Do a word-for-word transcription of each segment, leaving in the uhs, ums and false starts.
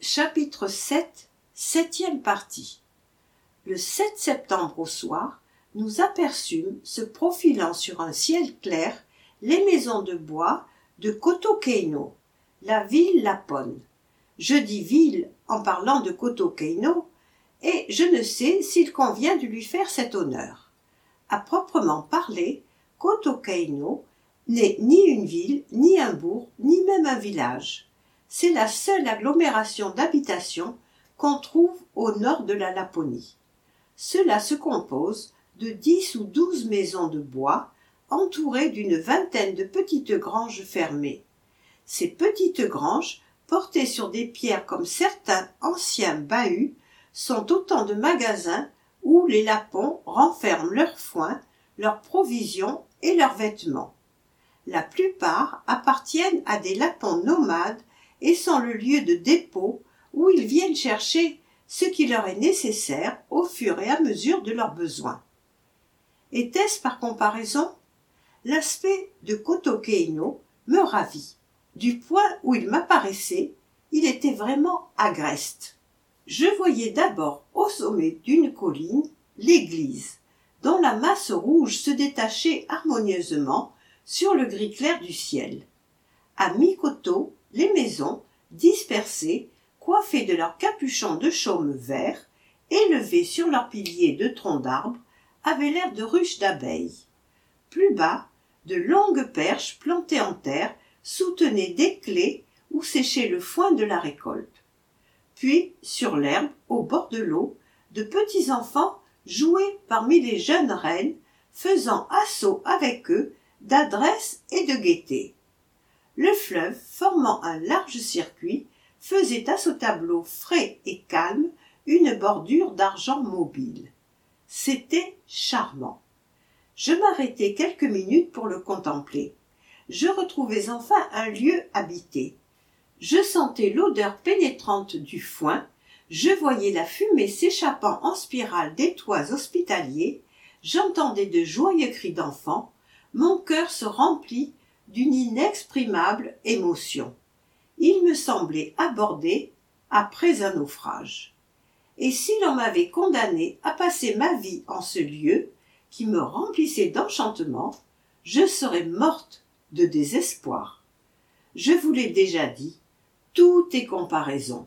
Chapitre sept, septième partie. Le sept septembre au soir, nous aperçûmes, se profilant sur un ciel clair, les maisons de bois de Koto-Keino, la ville lapone. Je dis ville en parlant de Koto-Keino, et je ne sais s'il convient de lui faire cet honneur. À proprement parler, Koto-Keino n'est ni une ville, ni un bourg, ni même un village. C'est la seule agglomération d'habitations qu'on trouve au nord de la Laponie. Cela se compose de dix ou douze maisons de bois entourées d'une vingtaine de petites granges fermées. Ces petites granges, portées sur des pierres comme certains anciens bahuts, sont autant de magasins où les Lapons renferment leurs foin, leurs provisions et leurs vêtements. La plupart appartiennent à des Lapons nomades et sont le lieu de dépôt où ils viennent chercher ce qui leur est nécessaire au fur et à mesure de leurs besoins. Était-ce par comparaison? L'aspect de Koto-Keino me ravit. Du point où il m'apparaissait, il était vraiment agreste. Je voyais d'abord au sommet d'une colline l'église, dont la masse rouge se détachait harmonieusement sur le gris clair du ciel. À mi-coteau, les maisons, dispersées, coiffées de leurs capuchons de chaume vert, élevées sur leurs piliers de troncs d'arbres, avaient l'air de ruches d'abeilles. Plus bas, de longues perches plantées en terre soutenaient des claies où séchait le foin de la récolte. Puis, sur l'herbe, au bord de l'eau, de petits enfants jouaient parmi les jeunes rennes, faisant assaut avec eux d'adresse et de gaieté. Le fleuve, formant un large circuit, faisait à ce tableau frais et calme une bordure d'argent mobile. C'était charmant. Je m'arrêtai quelques minutes pour le contempler. Je retrouvais enfin un lieu habité. Je sentais l'odeur pénétrante du foin, je voyais la fumée s'échappant en spirale des toits hospitaliers, j'entendais de joyeux cris d'enfants, mon cœur se remplit d'une inexprimable émotion. Il me semblait aborder après un naufrage. Et si l'on m'avait condamné à passer ma vie en ce lieu, qui me remplissait d'enchantement, je serais morte de désespoir. Je vous l'ai déjà dit, tout est comparaison.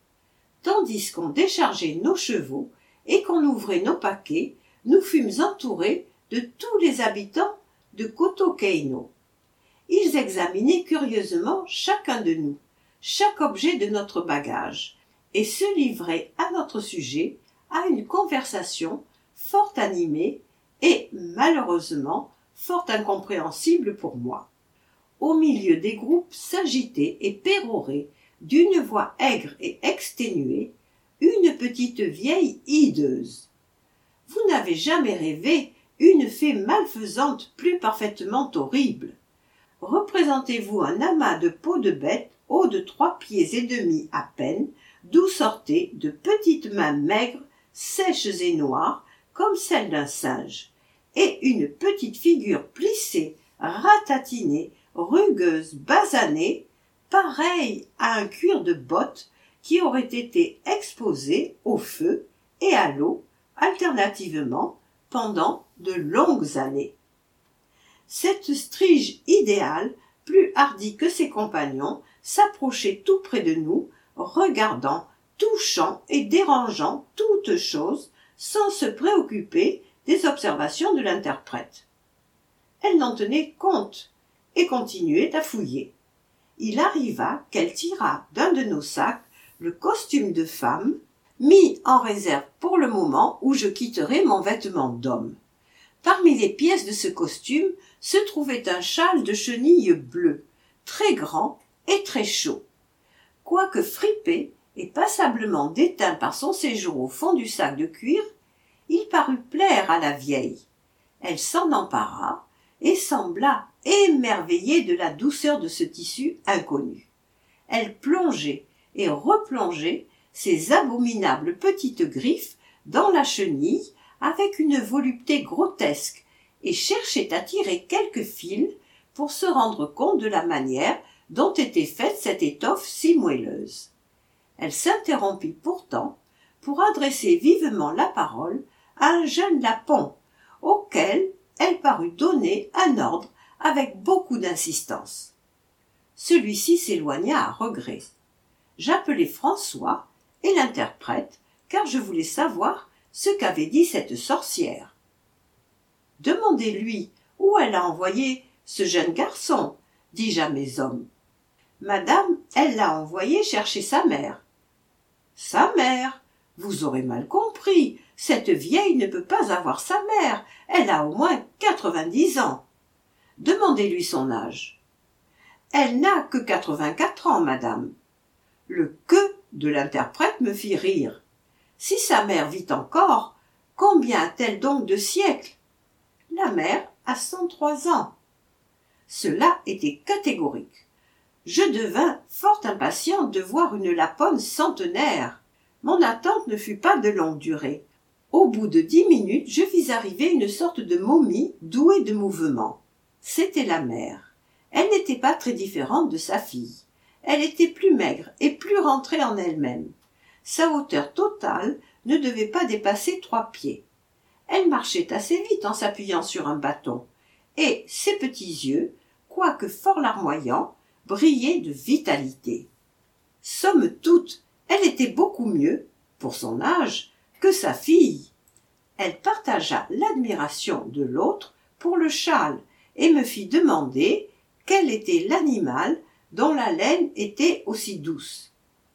Tandis qu'on déchargeait nos chevaux et qu'on ouvrait nos paquets, nous fûmes entourés de tous les habitants de Koto-Keino. Ils examinaient curieusement chacun de nous, chaque objet de notre bagage, et se livraient à notre sujet à une conversation fort animée et, malheureusement, fort incompréhensible pour moi. Au milieu des groupes s'agitait et pérorait, d'une voix aigre et exténuée, une petite vieille hideuse. Vous n'avez jamais rêvé une fée malfaisante plus parfaitement horrible. Représentez-vous un amas de peaux de bête haut de trois pieds et demi à peine, d'où sortaient de petites mains maigres, sèches et noires, comme celles d'un singe, et une petite figure plissée, ratatinée, rugueuse, basanée, pareille à un cuir de botte qui aurait été exposé au feu et à l'eau, alternativement, pendant de longues années. Cette strige idéale, plus hardie que ses compagnons, s'approchait tout près de nous, regardant, touchant et dérangeant toutes choses, sans se préoccuper des observations de l'interprète. Elle n'en tenait compte et continuait à fouiller. Il arriva qu'elle tira d'un de nos sacs le costume de femme, mis en réserve pour le moment où je quitterai mon vêtement d'homme. Parmi les pièces de ce costume se trouvait un châle de chenille bleu, très grand et très chaud. Quoique fripé et passablement déteint par son séjour au fond du sac de cuir, il parut plaire à la vieille. Elle s'en empara et sembla émerveillée de la douceur de ce tissu inconnu. Elle plongeait et replongeait ses abominables petites griffes dans la chenille avec une volupté grotesque et cherchait à tirer quelques fils pour se rendre compte de la manière dont était faite cette étoffe si moelleuse. Elle s'interrompit pourtant pour adresser vivement la parole à un jeune lapon, auquel elle parut donner un ordre avec beaucoup d'insistance. Celui-ci s'éloigna à regret. J'appelai François et l'interprète, car je voulais savoir ce qu'avait dit cette sorcière. « Demandez-lui où elle a envoyé ce jeune garçon, dis-je à mes hommes. Madame, elle l'a envoyé chercher sa mère. Sa mère? Vous aurez mal compris, cette vieille ne peut pas avoir sa mère, elle a au moins quatre-vingt-dix ans. Demandez-lui son âge. Elle n'a que quatre-vingt-quatre ans, madame. Le « que » de l'interprète me fit rire. Si sa mère vit encore, combien a-t-elle donc de siècles? La mère a cent trois ans. Cela était catégorique. Je devins fort impatiente de voir une laponne centenaire. Mon attente ne fut pas de longue durée. Au bout de dix minutes, je vis arriver une sorte de momie douée de mouvement. C'était la mère. Elle n'était pas très différente de sa fille. Elle était plus maigre et plus rentrée en elle-même. Sa hauteur totale ne devait pas dépasser trois pieds. Elle marchait assez vite en s'appuyant sur un bâton, et ses petits yeux, quoique fort larmoyants, brillaient de vitalité. Somme toute, elle était beaucoup mieux, pour son âge, que sa fille. Elle partagea l'admiration de l'autre pour le châle et me fit demander quel était l'animal dont la laine était aussi douce.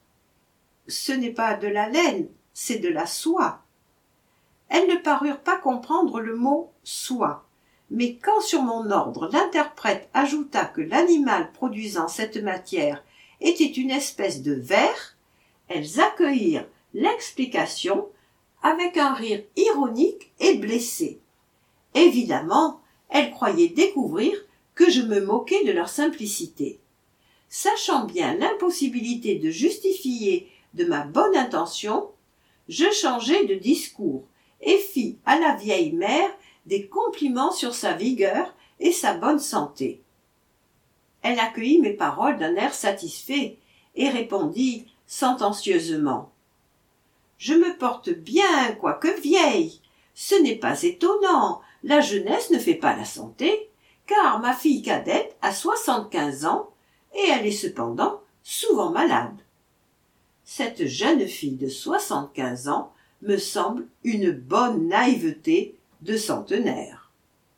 « Ce n'est pas de la laine, c'est de la soie. » Elles ne parurent pas comprendre le mot « soie », mais quand sur mon ordre l'interprète ajouta que l'animal produisant cette matière était une espèce de ver, elles accueillirent l'explication avec un rire ironique et blessé. Évidemment, elles croyaient découvrir que je me moquais de leur simplicité. Sachant bien l'impossibilité de justifier de ma bonne intention, je changeai de discours et fis à la vieille mère des compliments sur sa vigueur et sa bonne santé. Elle accueillit mes paroles d'un air satisfait et répondit sentencieusement. « Je me porte bien, quoique vieille. Ce n'est pas étonnant, la jeunesse ne fait pas la santé, car ma fille cadette a soixante-quinze ans et elle est cependant souvent malade. » Cette jeune fille de soixante-quinze ans me semble une bonne naïveté de centenaire.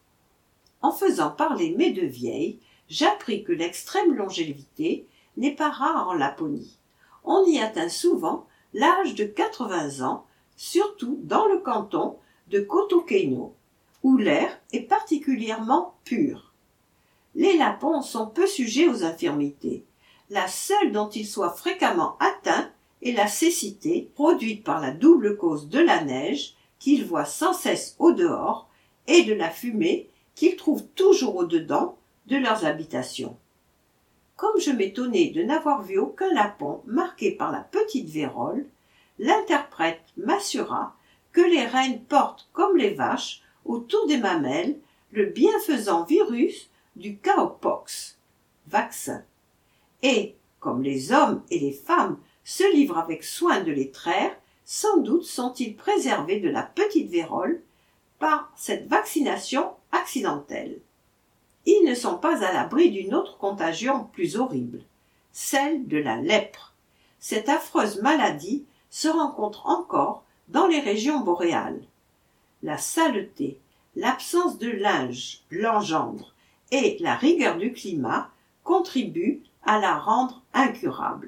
En faisant parler mes deux vieilles, j'appris que l'extrême longévité n'est pas rare en Laponie. On y atteint souvent l'âge de quatre-vingts ans, surtout dans le canton de Cotoqueno, où l'air est particulièrement pur. Les Lapons sont peu sujets aux infirmités. La seule dont ils soient fréquemment atteints est la cécité, produite par la double cause de la neige qu'ils voient sans cesse au dehors et de la fumée qu'ils trouvent toujours au dedans de leurs habitations. Comme je m'étonnais de n'avoir vu aucun lapon marqué par la petite vérole, l'interprète m'assura que les reines portent, comme les vaches, autour des mamelles, le bienfaisant virus du cowpox, vaccin. Et, comme les hommes et les femmes se livrent avec soin de les traire, sans doute sont-ils préservés de la petite vérole par cette vaccination accidentelle. Ils ne sont pas à l'abri d'une autre contagion plus horrible, celle de la lèpre. Cette affreuse maladie se rencontre encore dans les régions boréales. La saleté, l'absence de linge l'engendre et la rigueur du climat contribuent à la rendre incurable.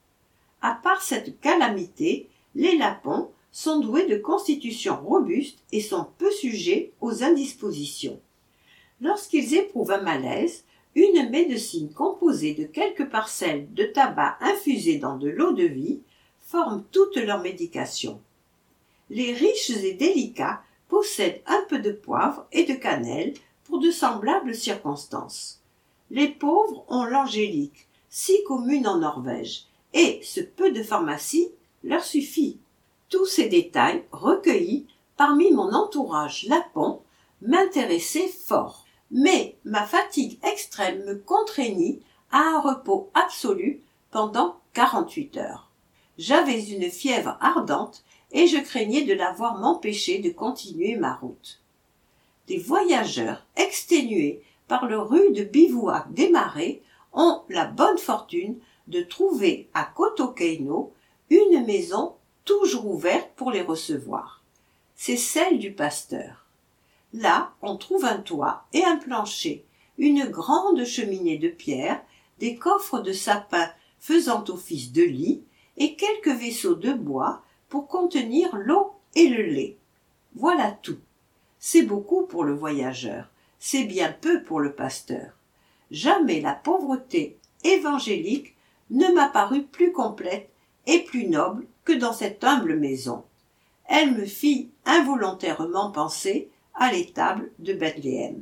À part cette calamité, les Lapons sont doués de constitutions robustes et sont peu sujets aux indispositions. Lorsqu'ils éprouvent un malaise, une médecine composée de quelques parcelles de tabac infusées dans de l'eau-de-vie forme toute leur médication. Les riches et délicats possèdent un peu de poivre et de cannelle pour de semblables circonstances. Les pauvres ont l'angélique, si commune en Norvège, et ce peu de pharmacie leur suffit. Tous ces détails recueillis parmi mon entourage lapon m'intéressaient fort, mais ma fatigue extrême me contraignit à un repos absolu pendant quarante-huit heures. J'avais une fièvre ardente et je craignais de la voir m'empêcher de continuer ma route. Des voyageurs exténués par le rude bivouac des marais ont la bonne fortune de trouver à Koto-Keino une maison toujours ouverte pour les recevoir. C'est celle du pasteur. Là, on trouve un toit et un plancher, une grande cheminée de pierre, des coffres de sapin faisant office de lit et quelques vaisseaux de bois pour contenir l'eau et le lait. Voilà tout. C'est beaucoup pour le voyageur, c'est bien peu pour le pasteur. Jamais la pauvreté évangélique ne m'a paru plus complète et plus noble que dans cette humble maison. Elle me fit involontairement penser à l'étable de Bethléem.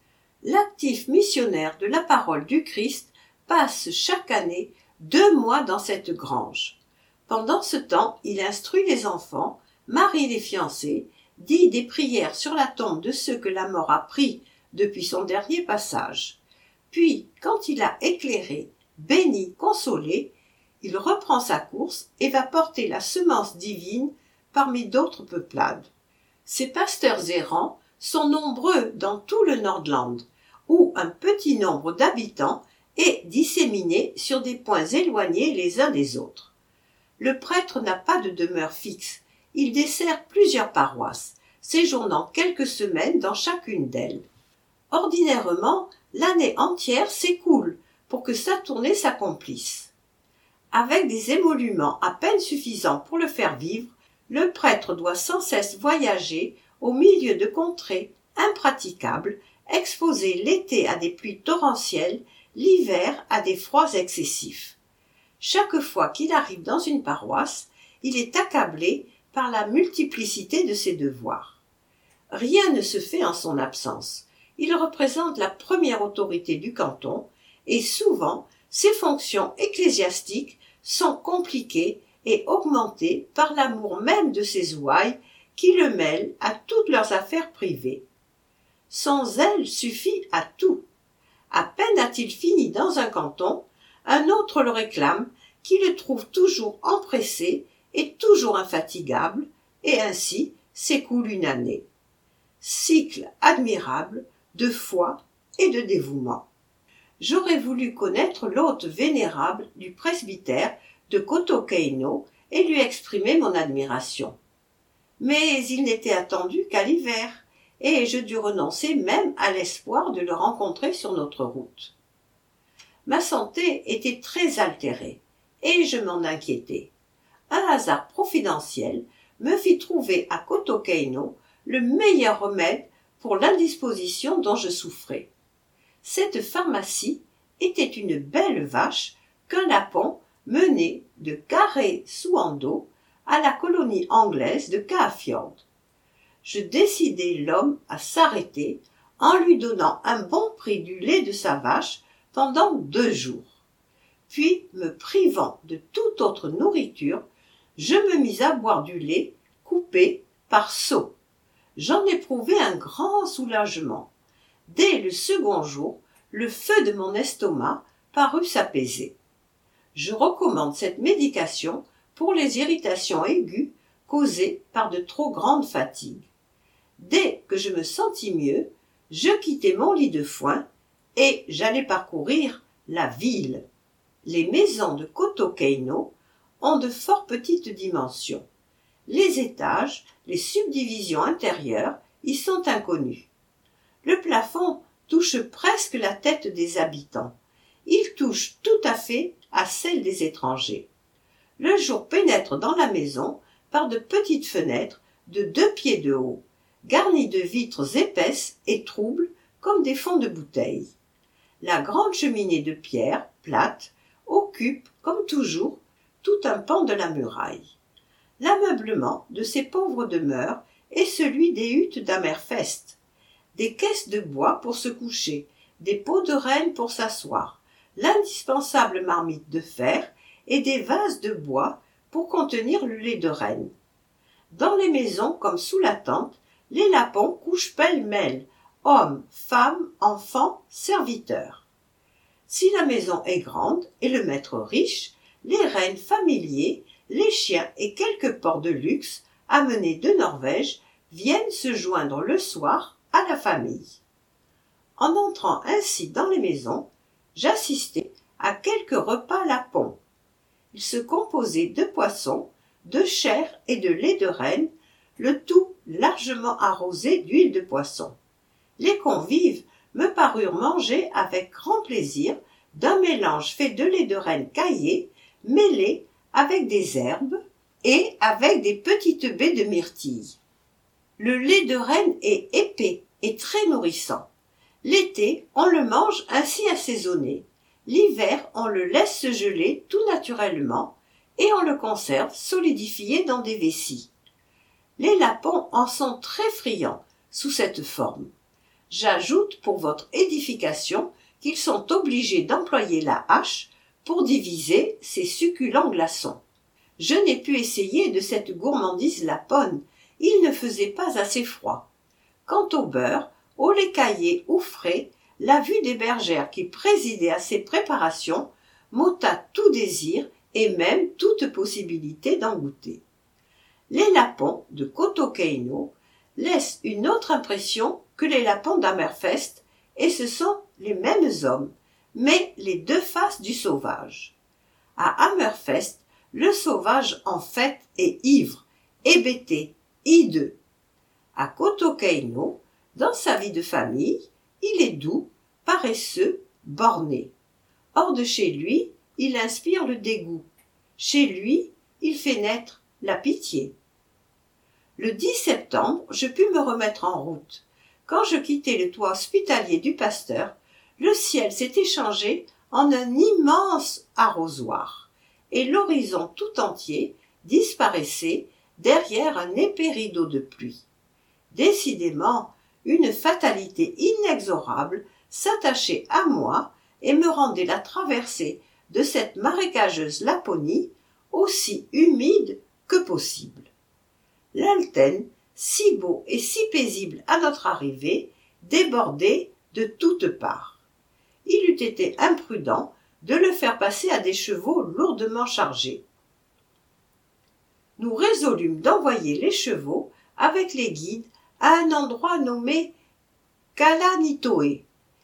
L'actif missionnaire de la parole du Christ passe chaque année deux mois dans cette grange. Pendant ce temps, il instruit les enfants, marie les fiancés, dit des prières sur la tombe de ceux que la mort a pris depuis son dernier passage. Puis, quand il a éclairé, béni, consolé, il reprend sa course et va porter la semence divine parmi d'autres peuplades. Ces pasteurs errants sont nombreux dans tout le Nordland, où un petit nombre d'habitants est disséminé sur des points éloignés les uns des autres. Le prêtre n'a pas de demeure fixe, il dessert plusieurs paroisses, séjournant quelques semaines dans chacune d'elles. Ordinairement, l'année entière s'écoule pour que sa tournée s'accomplisse. Avec des émoluments à peine suffisants pour le faire vivre, le prêtre doit sans cesse voyager au milieu de contrées impraticables, exposé l'été à des pluies torrentielles, l'hiver à des froids excessifs. Chaque fois qu'il arrive dans une paroisse, il est accablé par la multiplicité de ses devoirs. Rien ne se fait en son absence. Il représente la première autorité du canton et souvent ses fonctions ecclésiastiques sont compliquées et augmentées par l'amour même de ses ouailles qui le mêlent à toutes leurs affaires privées. Son zèle suffit à tout. À peine a-t-il fini dans un canton, un autre le réclame, qui le trouve toujours empressé et toujours infatigable, et ainsi s'écoule une année. Cycle admirable de foi et de dévouement. J'aurais voulu connaître l'hôte vénérable du presbytère de Koto-Keino et lui exprimer mon admiration. Mais il n'était attendu qu'à l'hiver, et je dus renoncer même à l'espoir de le rencontrer sur notre route. Ma santé était très altérée, et je m'en inquiétais. Un hasard providentiel me fit trouver à Koto-Keino le meilleur remède pour l'indisposition dont je souffrais. Cette pharmacie était une belle vache qu'un lapon menait de Carré-Souando à la colonie anglaise de Caafjord. Je décidai l'homme à s'arrêter en lui donnant un bon prix du lait de sa vache pendant deux jours. Puis, me privant de toute autre nourriture, je me mis à boire du lait coupé par seaux. J'en éprouvai un grand soulagement. Dès le second jour, le feu de mon estomac parut s'apaiser. Je recommande cette médication pour les irritations aiguës causées par de trop grandes fatigues. Dès que je me sentis mieux, je quittai mon lit de foin et j'allai parcourir la ville. Les maisons de Koto-Keino ont de fort petites dimensions. Les étages, les subdivisions intérieures y sont inconnues. Le plafond touche presque la tête des habitants. Il touche tout à fait à celle des étrangers. Le jour pénètre dans la maison par de petites fenêtres de deux pieds de haut, garnies de vitres épaisses et troubles comme des fonds de bouteille. La grande cheminée de pierre, plate, occupe, comme toujours, tout un pan de la muraille. L'ameublement de ces pauvres demeures est celui des huttes d'Hammerfest. Des caisses de bois pour se coucher, des pots de renne pour s'asseoir, l'indispensable marmite de fer et des vases de bois pour contenir le lait de renne. Dans les maisons comme sous la tente, les lapons couchent pêle-mêle, hommes, femmes, enfants, serviteurs. Si la maison est grande et le maître riche, les rennes familiers les chiens et quelques porcs de luxe amenés de Norvège viennent se joindre le soir à la famille. En entrant ainsi dans les maisons, j'assistais à quelques repas lapons. Ils se composaient de poissons, de chair et de lait de renne, le tout largement arrosé d'huile de poisson. Les convives me parurent manger avec grand plaisir d'un mélange fait de lait de renne caillé, mêlé avec des herbes et avec des petites baies de myrtille. Le lait de renne est épais et très nourrissant. L'été, on le mange ainsi assaisonné. L'hiver, on le laisse se geler tout naturellement et on le conserve solidifié dans des vessies. Les lapons en sont très friands sous cette forme. J'ajoute pour votre édification qu'ils sont obligés d'employer la hache pour diviser ces succulents glaçons. Je n'ai pu essayer de cette gourmandise laponne, il ne faisait pas assez froid. Quant au beurre, au lait caillé ou frais, la vue des bergères qui présidaient à ces préparations m'ôta tout désir et même toute possibilité d'en goûter. Les lapons de Kautokeino laissent une autre impression que les lapons d'Hammerfest, et ce sont les mêmes hommes, mais les deux faces du sauvage. À Hammerfest, le sauvage en fait est ivre, hébété, hideux. À Kautokeino, dans sa vie de famille, il est doux, paresseux, borné. Hors de chez lui, il inspire le dégoût. Chez lui, il fait naître la pitié. Le dix septembre, je pus me remettre en route. Quand je quittai le toit hospitalier du pasteur, le ciel s'était changé en un immense arrosoir, et l'horizon tout entier disparaissait derrière un épais rideau de pluie. Décidément, une fatalité inexorable s'attachait à moi et me rendait la traversée de cette marécageuse Laponie aussi humide que possible. L'Alten, si beau et si paisible à notre arrivée, débordait de toutes parts. Il eût été imprudent de le faire passer à des chevaux lourdement chargés. Nous résolûmes d'envoyer les chevaux avec les guides à un endroit nommé Kalanitoe,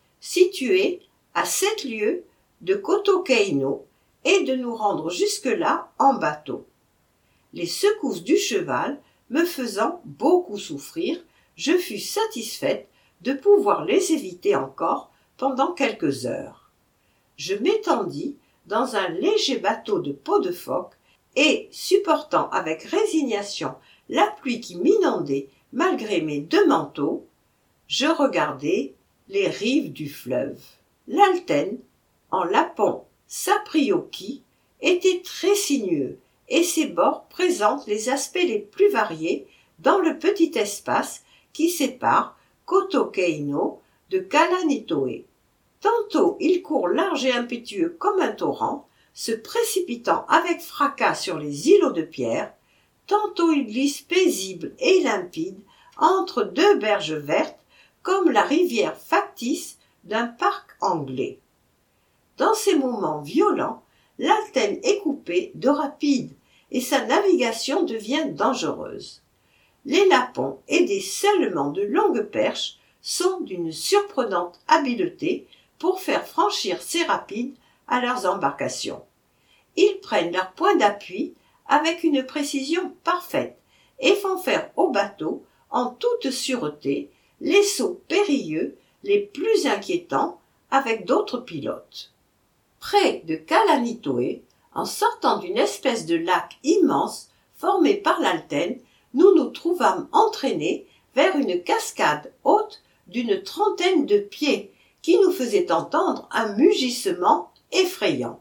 situé à sept lieues de Kautokeino, et de nous rendre jusque-là en bateau. Les secousses du cheval me faisant beaucoup souffrir, je fus satisfaite de pouvoir les éviter encore pendant quelques heures. Je m'étendis dans un léger bateau de peau de phoque et, supportant avec résignation la pluie qui m'inondait malgré mes deux manteaux, je regardais les rives du fleuve. L'Alten, en lapon Saprioki, était très sinueux et ses bords présentent les aspects les plus variés dans le petit espace qui sépare Kautokeino de Kalanitoe. Tantôt il court large et impétueux comme un torrent, se précipitant avec fracas sur les îlots de pierre, tantôt il glisse paisible et limpide entre deux berges vertes comme la rivière factice d'un parc anglais. Dans ces moments violents, l'Alten est coupée de rapides et sa navigation devient dangereuse. Les lapons, aidés seulement de longues perches, sont d'une surprenante habileté pour faire franchir ces rapides à leurs embarcations. Ils prennent leur point d'appui avec une précision parfaite et font faire au bateau, en toute sûreté, les sauts périlleux les plus inquiétants avec d'autres pilotes. Près de Kalanitoe, en sortant d'une espèce de lac immense formé par l'Alten, nous nous trouvâmes entraînés vers une cascade haute d'une trentaine de pieds qui nous faisait entendre un mugissement effrayant.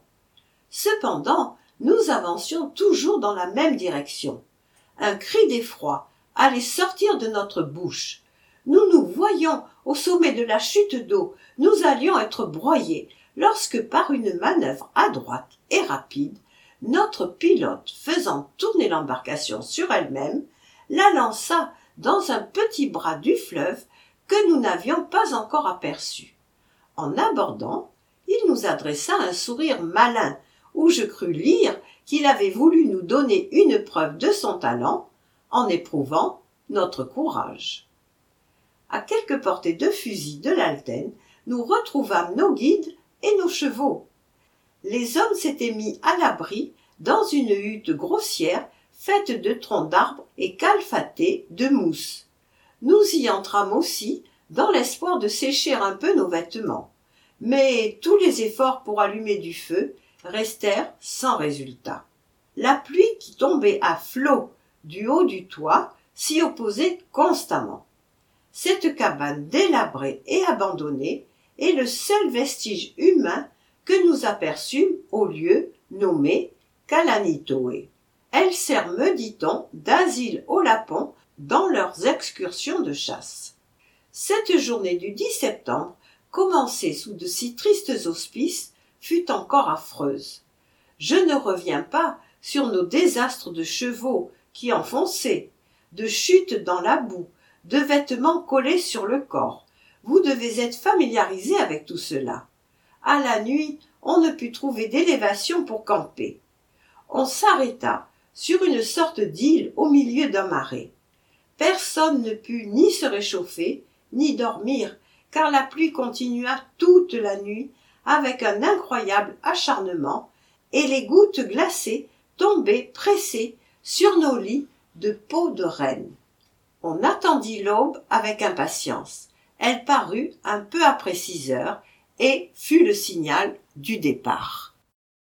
Cependant, nous avancions toujours dans la même direction. Un cri d'effroi allait sortir de notre bouche. Nous nous voyions au sommet de la chute d'eau, nous allions être broyés, lorsque par une manœuvre adroite et rapide, notre pilote, faisant tourner l'embarcation sur elle-même, la lança dans un petit bras du fleuve que nous n'avions pas encore aperçu. En abordant, il nous adressa un sourire malin, où je crus lire qu'il avait voulu nous donner une preuve de son talent en éprouvant notre courage. À quelques portées de fusil de l'Alten, nous retrouvâmes nos guides et nos chevaux. Les hommes s'étaient mis à l'abri dans une hutte grossière faite de troncs d'arbres et calfatée de mousse. Nous y entrâmes aussi dans l'espoir de sécher un peu nos vêtements. Mais tous les efforts pour allumer du feu restèrent sans résultat. La pluie qui tombait à flots du haut du toit s'y opposait constamment. Cette cabane délabrée et abandonnée est le seul vestige humain que nous aperçûmes au lieu nommé Kalanitoé. Elle sert, me dit-on, d'asile aux lapons dans leurs excursions de chasse. Cette journée du dix septembre, commencée sous de si tristes auspices, fut encore affreuse. Je ne reviens pas sur nos désastres de chevaux qui enfonçaient, de chutes dans la boue, de vêtements collés sur le corps. Vous devez être familiarisés avec tout cela. À la nuit, on ne put trouver d'élévation pour camper. On s'arrêta sur une sorte d'île au milieu d'un marais. Personne ne put ni se réchauffer, ni dormir, car la pluie continua toute la nuit avec un incroyable acharnement, et les gouttes glacées tombaient pressées sur nos lits de peau de renne. On attendit l'aube avec impatience. Elle parut un peu après six heures et fut le signal du départ.